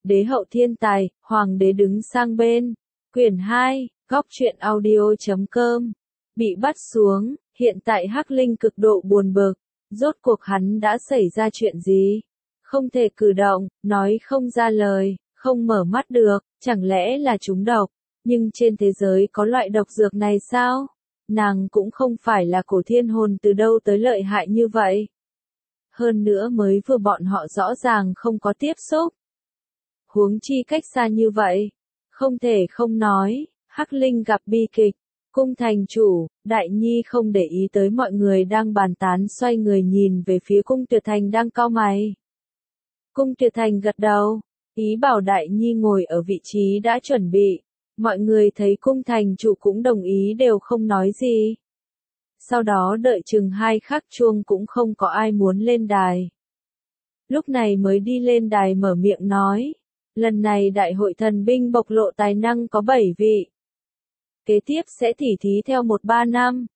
Đế hậu thiên tài, hoàng đế đứng sang bên. Quyển 2, góc truyện audio.com. Bị bắt xuống, hiện tại Hắc Linh cực độ buồn bực. Rốt cuộc hắn đã xảy ra chuyện gì? Không thể cử động, nói không ra lời, không mở mắt được, chẳng lẽ là trúng độc? Nhưng trên thế giới có loại độc dược này sao? Nàng cũng không phải là cổ thiên hồn từ đâu tới lợi hại như vậy. Hơn nữa mới vừa bọn họ rõ ràng không có tiếp xúc. Huống chi cách xa như vậy. Không thể không nói, Hắc Linh gặp bi kịch. Cung thành chủ, Đại Nhi không để ý tới mọi người đang bàn tán, xoay người nhìn về phía Cung Tuyệt Thành đang cau mày. Cung Tuyệt Thành gật đầu, ý bảo Đại Nhi ngồi ở vị trí đã chuẩn bị. Mọi người thấy cung thành chủ cũng đồng ý đều không nói gì. Sau đó đợi chừng 2 khắc chuông cũng không có ai muốn lên đài. Lúc này mới đi lên đài mở miệng nói. Lần này đại hội thần binh bộc lộ tài năng có 7 vị. Kế tiếp sẽ tỉ thí theo 1-3-5,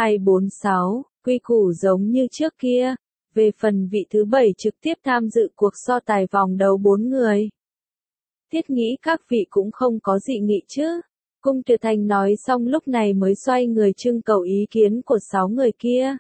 2-4-6, quy củ giống như trước kia. Về phần vị thứ 7 trực tiếp tham dự cuộc so tài vòng đấu 4 người. Thiết nghĩ các vị cũng không có dị nghị chứ. Cung Tuyệt Thành nói xong lúc này mới xoay người trưng cầu ý kiến của 6 người kia.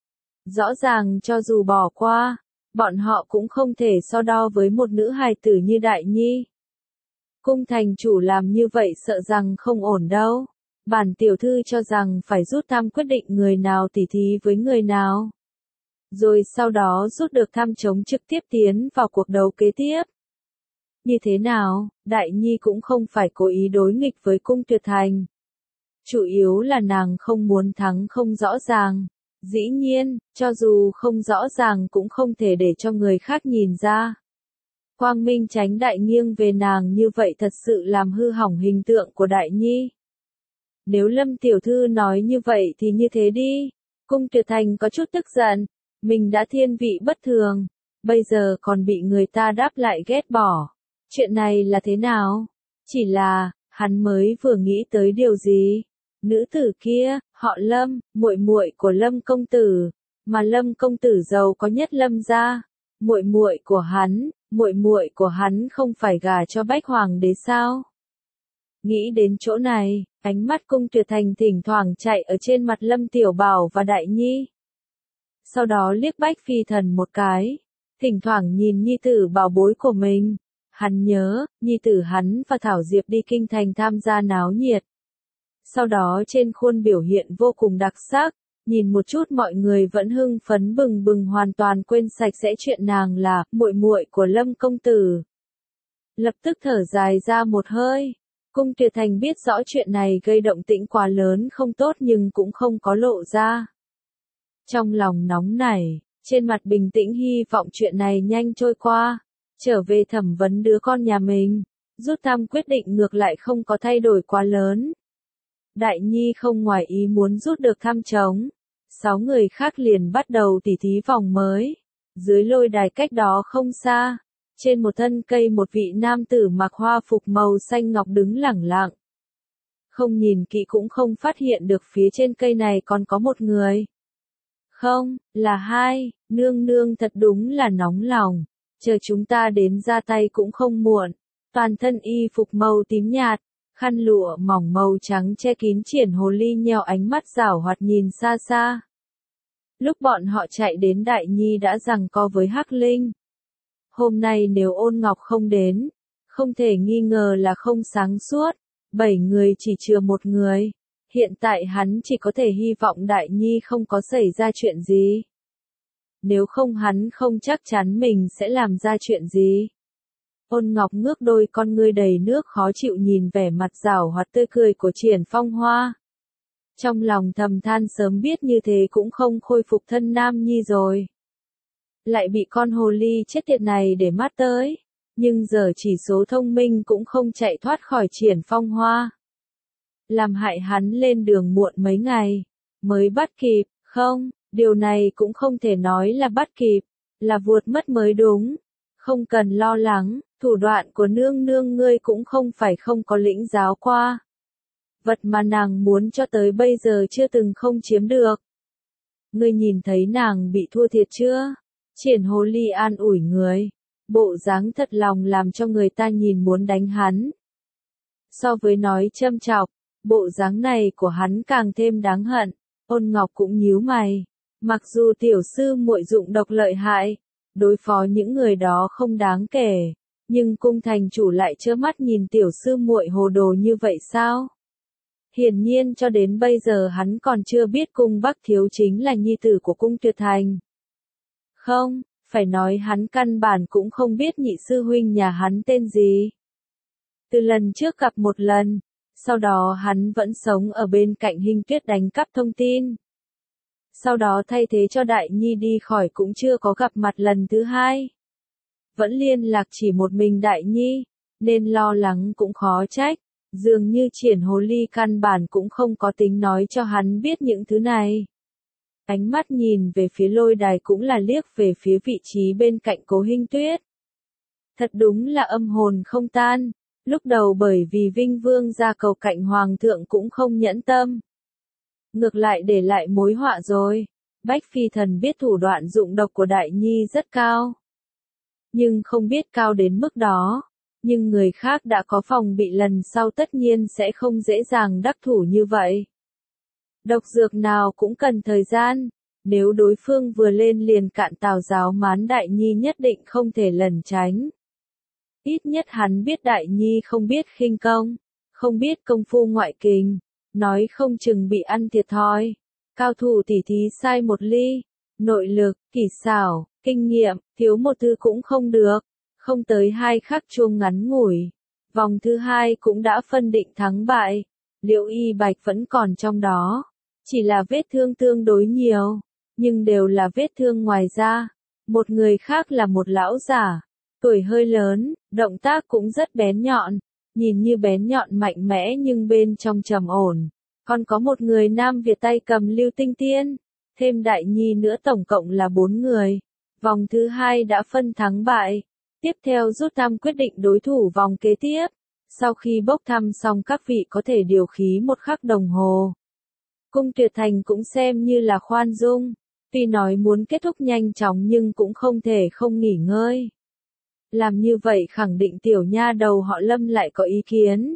Rõ ràng cho dù bỏ qua, bọn họ cũng không thể so đo với một nữ hài tử như Đại Nhi. Cung thành chủ làm như vậy sợ rằng không ổn đâu. Bản tiểu thư cho rằng phải rút thăm quyết định người nào tỉ thí với người nào. Rồi sau đó rút được thăm chống trực tiếp tiến vào cuộc đấu kế tiếp. Như thế nào, Đại Nhi cũng không phải cố ý đối nghịch với Cung Tuyệt Thành. Chủ yếu là nàng không muốn thắng không rõ ràng. Dĩ nhiên, cho dù không rõ ràng cũng không thể để cho người khác nhìn ra. Quang Minh tránh đại nghiêng về nàng như vậy thật sự làm hư hỏng hình tượng của Đại Nhi. Nếu Lâm tiểu thư nói như vậy thì như thế đi. Cung Tuyệt Thành có chút tức giận. Mình đã thiên vị bất thường. Bây giờ còn bị người ta đáp lại ghét bỏ. Chuyện này là thế nào? Chỉ là, hắn mới vừa nghĩ tới điều gì? Nữ tử kia, họ Lâm, muội muội của Lâm công tử, mà Lâm công tử giàu có nhất Lâm gia. Muội muội của hắn không phải gả cho Bách Hoàng đế sao? Nghĩ đến chỗ này, ánh mắt Cung Tuyệt Thành thỉnh thoảng chạy ở trên mặt Lâm Tiểu Bảo và Đại Nhi. Sau đó liếc Bách Phi Thần một cái, thỉnh thoảng nhìn nhi tử bảo bối của mình. Hắn nhớ, nhi tử hắn và Thảo Diệp đi kinh thành tham gia náo nhiệt. Sau đó trên khuôn biểu hiện vô cùng đặc sắc, nhìn một chút mọi người vẫn hưng phấn bừng bừng hoàn toàn quên sạch sẽ chuyện nàng là muội muội của Lâm công tử. Lập tức thở dài ra một hơi. Cung Tuyệt Thành biết rõ chuyện này gây động tĩnh quá lớn không tốt nhưng cũng không có lộ ra. Trong lòng nóng nảy, trên mặt bình tĩnh hy vọng chuyện này nhanh trôi qua. Trở về thẩm vấn đứa con nhà mình, rút thăm quyết định ngược lại không có thay đổi quá lớn. Đại Nhi không ngoài ý muốn rút được thăm trống. 6 người khác liền bắt đầu tỉ thí vòng mới. Dưới lôi đài cách đó không xa, trên một thân cây một vị nam tử mặc hoa phục màu xanh ngọc đứng lẳng lặng. Không nhìn kỹ cũng không phát hiện được phía trên cây này còn có một người. Không, là 2, nương nương thật đúng là nóng lòng. Chờ chúng ta đến ra tay cũng không muộn. Toàn thân y phục màu tím nhạt, khăn lụa mỏng màu trắng che kín Triển Hồ Ly nheo ánh mắt giảo hoạt nhìn xa xa. Lúc bọn họ chạy đến Đại Nhi đã giằng co với Hắc Linh. Hôm nay nếu Ôn Ngọc không đến, không thể nghi ngờ là không sáng suốt. 7 người chỉ chừa một người. Hiện tại hắn chỉ có thể hy vọng Đại Nhi không có xảy ra chuyện gì. Nếu không hắn không chắc chắn mình sẽ làm ra chuyện gì. Ôn Ngọc ngước đôi con ngươi đầy nước khó chịu nhìn vẻ mặt giảo hoạt tươi cười của Triển Phong Hoa. Trong lòng thầm than sớm biết như thế cũng không khôi phục thân nam nhi rồi. Lại bị con hồ ly chết tiệt này để mắt tới. Nhưng giờ chỉ số thông minh cũng không chạy thoát khỏi Triển Phong Hoa. Làm hại hắn lên đường muộn mấy ngày. Mới bắt kịp, không, điều này cũng không thể nói là bắt kịp. Là vuột mất mới đúng. Không cần lo lắng, thủ đoạn của nương nương ngươi cũng không phải không có lĩnh giáo qua. Vật mà nàng muốn cho tới bây giờ chưa từng không chiếm được. Ngươi nhìn thấy nàng bị thua thiệt chưa? Triển Hồ Ly an ủi người. bộ dáng thật lòng làm cho người ta nhìn muốn đánh hắn. So với nói châm chọc, bộ dáng này của hắn càng thêm đáng hận. Ôn Ngọc cũng nhíu mày. Mặc dù tiểu sư muội dụng độc lợi hại, đối phó những người đó không đáng kể, nhưng cung thành chủ lại trơ mắt nhìn tiểu sư muội hồ đồ như vậy sao? Hiển nhiên cho đến bây giờ hắn còn chưa biết cung Bắc Thiếu chính là nhi tử của cung Tuyệt Thành. Không, phải nói hắn căn bản cũng không biết nhị sư huynh nhà hắn tên gì. Từ lần trước gặp một lần, sau đó hắn vẫn sống ở bên cạnh Hinh Tuyết đánh cắp thông tin. Sau đó thay thế cho Đại Nhi đi khỏi cũng chưa có gặp mặt lần thứ hai. Vẫn liên lạc chỉ một mình Đại Nhi, nên lo lắng cũng khó trách. Dường như Triển Hồ Ly căn bản cũng không có tính nói cho hắn biết những thứ này. Ánh mắt nhìn về phía lôi đài cũng là liếc về phía vị trí bên cạnh Cố Hinh Tuyết. Thật đúng là âm hồn không tan, lúc đầu bởi vì Vinh Vương ra cầu cạnh Hoàng thượng cũng không nhẫn tâm. Ngược lại để lại mối họa rồi. Bách Phi Thần biết thủ đoạn dụng độc của Đại Nhi rất cao. Nhưng không biết cao đến mức đó. Nhưng người khác đã có phòng bị lần sau tất nhiên sẽ không dễ dàng đắc thủ như vậy. Độc dược nào cũng cần thời gian. Nếu đối phương vừa lên liền cạn tào giáo mán Đại Nhi nhất định không thể lẩn tránh. Ít nhất hắn biết Đại Nhi không biết khinh công, không biết công phu ngoại kình. Nói không chừng bị ăn thiệt thòi. Cao thủ tỉ thí sai một ly. Nội lực, kỹ xảo, kinh nghiệm, thiếu một thứ cũng không được. Không tới 2 khắc chuông ngắn ngủi. Vòng thứ 2 cũng đã phân định thắng bại. Liễu Y Bạch vẫn còn trong đó. Chỉ là vết thương tương đối nhiều. Nhưng đều là vết thương ngoài da. Một người khác là một lão giả. Tuổi hơi lớn, động tác cũng rất bén nhọn. Nhìn như bén nhọn mạnh mẽ nhưng bên trong trầm ổn. Còn có một người Nam Việt tay cầm Lưu Tinh Tiên. Thêm Đại Nhi nữa tổng cộng là 4 người. Vòng thứ 2 đã phân thắng bại. Tiếp theo rút thăm quyết định đối thủ vòng kế tiếp. Sau khi bốc thăm xong các vị có thể điều khí 1 khắc đồng hồ. Cung Tuyệt Thành cũng xem như là khoan dung. Tuy nói muốn kết thúc nhanh chóng nhưng cũng không thể không nghỉ ngơi. Làm như vậy khẳng định tiểu nha đầu họ Lâm lại có ý kiến.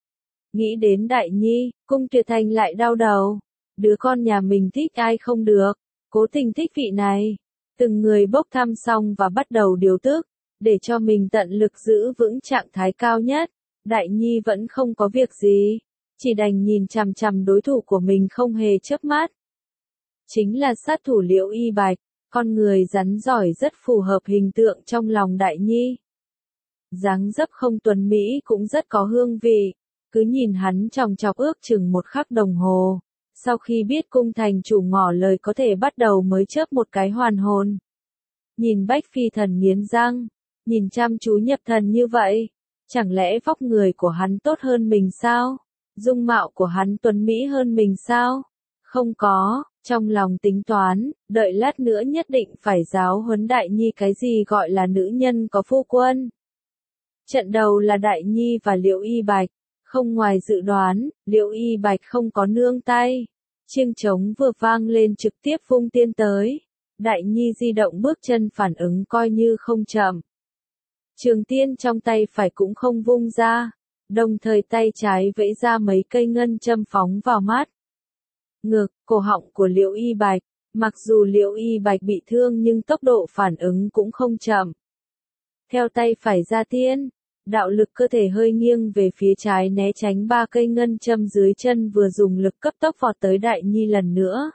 Nghĩ đến Đại Nhi, Cung Tuyệt Thành lại đau đầu. Đứa con nhà mình thích ai không được, cố tình thích vị này. Từng người bốc thăm xong và bắt đầu điều tức, để cho mình tận lực giữ vững trạng thái cao nhất. Đại Nhi vẫn không có việc gì, chỉ đành nhìn chằm chằm đối thủ của mình không hề chớp mắt. Chính là sát thủ Liễu Y Bạch, con người rắn giỏi rất phù hợp hình tượng trong lòng Đại Nhi. Dáng dấp không tuấn mỹ cũng rất có hương vị, cứ nhìn hắn chòng chọc ước chừng 1 khắc đồng hồ. Sau khi biết cung thành chủ ngỏ lời có thể bắt đầu mới chớp một cái hoàn hồn. Nhìn Bách Phi Thần nghiến răng, nhìn chăm chú nhập thần như vậy, chẳng lẽ vóc người của hắn tốt hơn mình sao? Dung mạo của hắn tuấn mỹ hơn mình sao? Không có, trong lòng tính toán, đợi lát nữa nhất định phải giáo huấn Đại Nhi cái gì gọi là nữ nhân có phu quân. Trận đầu là Đại Nhi và Liễu Y Bạch. Không ngoài dự đoán, Liễu Y Bạch không có nương tay. Chiêng trống vừa vang lên trực tiếp vung tiên tới. Đại Nhi di động bước chân phản ứng coi như không chậm. Trường tiên trong tay phải cũng không vung ra. Đồng thời tay trái vẫy ra mấy cây ngân châm phóng vào mắt. Ngực, cổ họng của Liễu Y Bạch. Mặc dù Liễu Y Bạch bị thương nhưng tốc độ phản ứng cũng không chậm. Theo tay phải ra tiên. Đạo lực cơ thể hơi nghiêng về phía trái né tránh 3 cây ngân châm dưới chân vừa dùng lực cấp tốc vọt tới Đại Nhi lần nữa.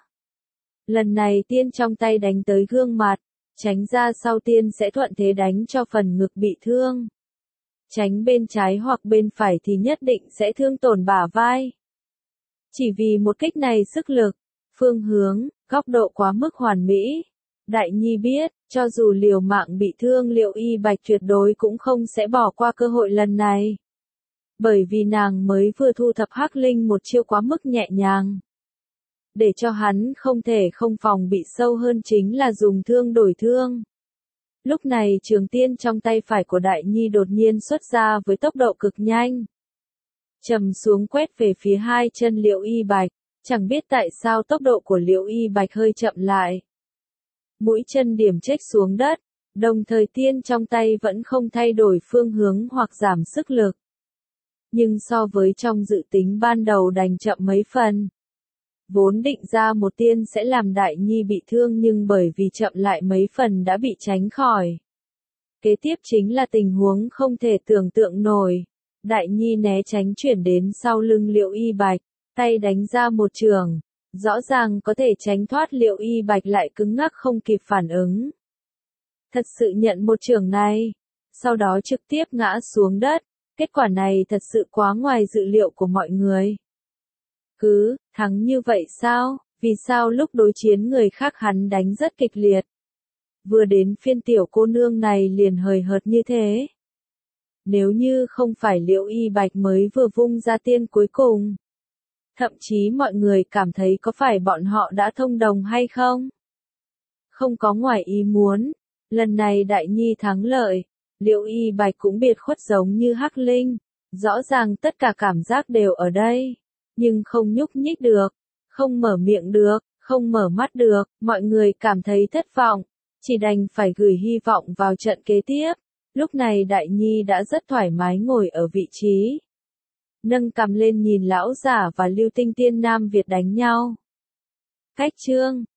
Lần này tiên trong tay đánh tới gương mặt, tránh ra sau tiên sẽ thuận thế đánh cho phần ngực bị thương. Tránh bên trái hoặc bên phải thì nhất định sẽ thương tổn bả vai. Chỉ vì một kích này sức lực, phương hướng, góc độ quá mức hoàn mỹ. Đại Nhi biết, cho dù liều mạng bị thương Liễu Y Bạch tuyệt đối cũng không sẽ bỏ qua cơ hội lần này. Bởi vì nàng mới vừa thu thập Hắc Linh một chiêu quá mức nhẹ nhàng. Để cho hắn không thể không phòng bị sâu hơn chính là dùng thương đổi thương. Lúc này trường tiên trong tay phải của Đại Nhi đột nhiên xuất ra với tốc độ cực nhanh. Trầm xuống quét về phía 2 chân Liễu Y Bạch, chẳng biết tại sao tốc độ của Liễu Y Bạch hơi chậm lại. Mũi chân điểm chếch xuống đất, Đồng thời tiên trong tay vẫn không thay đổi phương hướng hoặc giảm sức lực. Nhưng so với trong dự tính ban đầu đành chậm mấy phần. Vốn định ra một tiên sẽ làm Đại Nhi bị thương nhưng bởi vì chậm lại mấy phần đã bị tránh khỏi. Kế tiếp chính là tình huống không thể tưởng tượng nổi. Đại Nhi né tránh chuyển đến sau lưng Liệu Y Bạch, tay đánh ra một chưởng. Rõ ràng có thể tránh thoát, Liệu Y Bạch lại cứng ngắc không kịp phản ứng. Thật sự nhận một chưởng này, sau đó trực tiếp ngã xuống đất. Kết quả này thật sự quá ngoài dự liệu của mọi người. Cứ, thắng như vậy sao? Vì sao lúc đối chiến người khác hắn đánh rất kịch liệt? Vừa đến phiên tiểu cô nương này liền hời hợt như thế. Nếu như không phải Liễu Y Bạch mới vừa vung ra tiên cuối cùng. Thậm chí mọi người cảm thấy có phải bọn họ đã thông đồng hay không? Không có ngoài ý muốn. Lần này Đại Nhi thắng lợi. Liễu Y Bạch cũng biệt khuất giống như Hắc Linh. Rõ ràng tất cả cảm giác đều ở đây. Nhưng không nhúc nhích được. Không mở miệng được. Không mở mắt được. Mọi người cảm thấy thất vọng. Chỉ đành phải gửi hy vọng vào trận kế tiếp. Lúc này Đại Nhi đã rất thoải mái ngồi ở vị trí. Nâng cằm lên nhìn lão giả và Lưu Tinh Tiên Nam Việt đánh nhau. Cách chương